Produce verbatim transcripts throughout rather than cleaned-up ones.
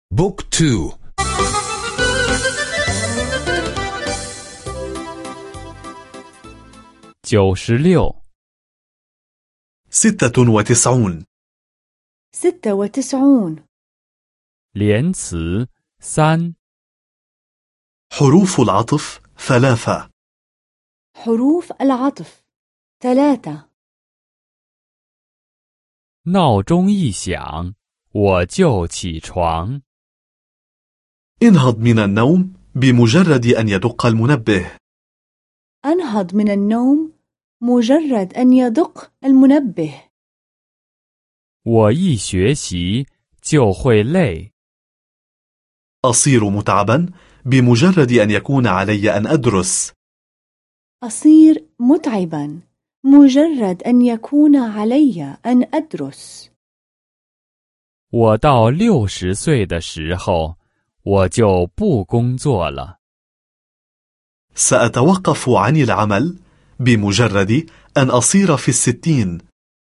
بوك تو. 九十六 ستة وتسعون ستة وتسعون 连词三 حروف العطف ثلاثة حروف العطف ثلاثة 闹钟一响，我就起床。 انهض من النوم بمجرد أن يدق المنبه. أنهض من النوم مجرد أن يدق المنبه. 我一学习就会累。 أصير متعبا بمجرد أن يكون علي أن أدرس. أصير متعبا مجرد أن يكون علي أن أدرس. 我到六十岁的时候，我就不工作了。 سأتوقف عن العمل بمجرد أن أصير في الستين.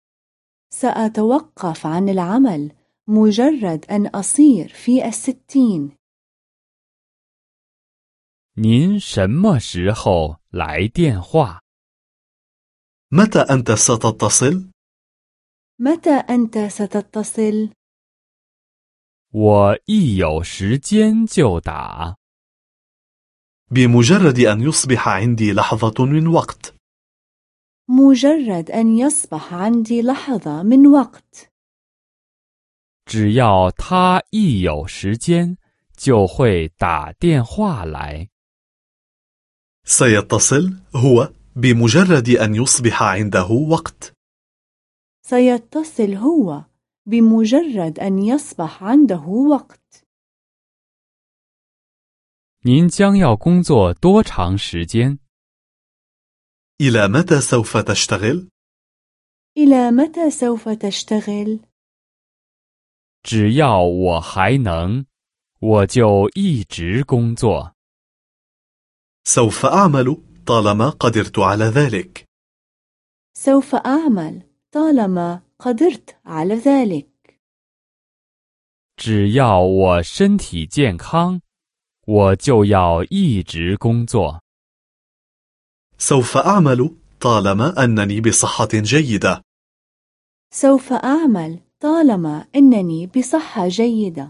سأتوقف عن العمل مجرد أن أصير في الستين. 您什么时候来电话？ متى أنت ستتصل؟ متى أنت ستتصل؟ 我一有时间就打。 بمجرد أن يصبح عندي لحظة من وقت. مجرد أن يصبح عندي لحظة من وقت. 只要他一有时间，就会打电话来。 سيتصل هو بمجرد أن يصبح عنده وقت. سيتصل هو بمجرد أن يصبح عنده وقت. 您将要工作多长时间？ إلى متى سوف تشتغل؟ إلى متى سوف تشتغل؟ 只要我还能，我就一直工作。 سوف أعمل طالما قدرت على ذلك. سوف أعمل طالما قدرت على ذلك. 只要我身体健康，我就要一直工作。 سوف أعمل طالما أنني بصحة جيدة. سوف أعمل طالما أنني بصحة جيدة.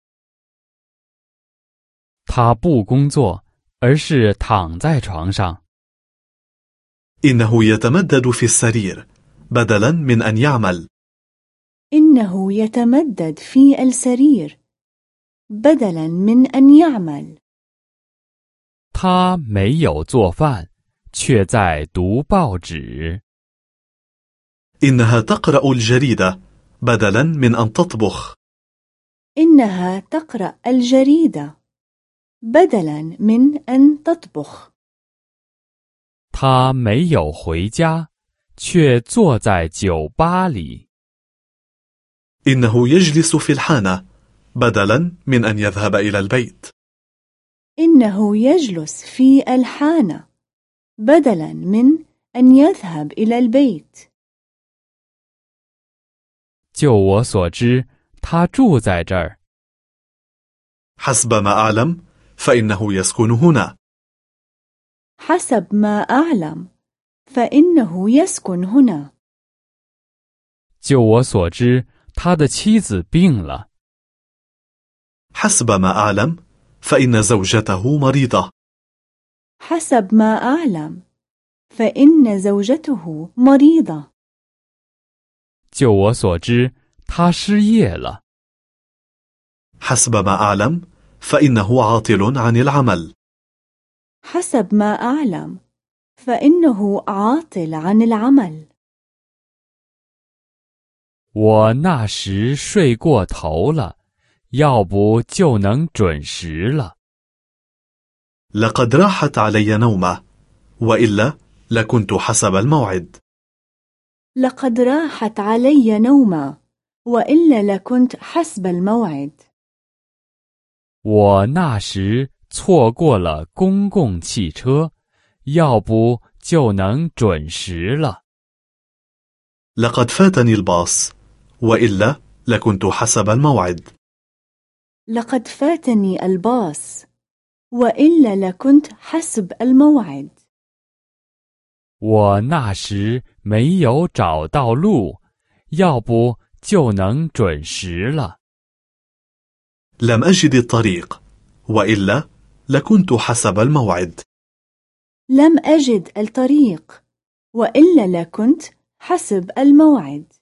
他不工作，而是躺在床上。 إنه يتمدد في السرير بدلا من أن يعمل. إنه يتمدد في السرير بدلا من أن يعمل. 他没有做饭，却在读报纸。 إنها تقرأ الجريدة بدلا من أن تطبخ. إنها تقرأ الجريدة بدلا من أن تطبخ. 他没有回家，却坐在酒吧里。 إنه يجلس في الحانة بدلا من أن يذهب إلى البيت. إنه يجلس في الحانة بدلا من أن يذهب إلى البيت. 就我所知，他住在这儿。 حسب ما أعلم فإنه يسكن هنا. حسب ما أعلم فإنه يسكن هنا. 就我所知，他的妻子病了。 حسب ما أعلم فإن زوجته مريضة. حسب ما أعلم فإن زوجته مريضة. 就我所知，他失业了。 حسب ما أعلم فإنه عاطل عن العمل. حسب ما أعلم فإنه عاطل عن العمل. 我那时睡过头了，要不就能准时了。 لقد راحت علي نومة وإلا لكنت حسب الموعد. لقد راحت علي نومة وإلا لكنت حسب الموعد. 我那时错过了公共汽车，要不就能准时了。 لقد فاتني الباص وإلا لكنت حسب الموعد. لقد فاتني الباص وإلا لكنت حسب الموعد. 我那时没有找到路，要不就能准时了。 لم أجد الطريق وإلا لكنت حسب الموعد. لم أجد الطريق وإلا لكنت حسب الموعد.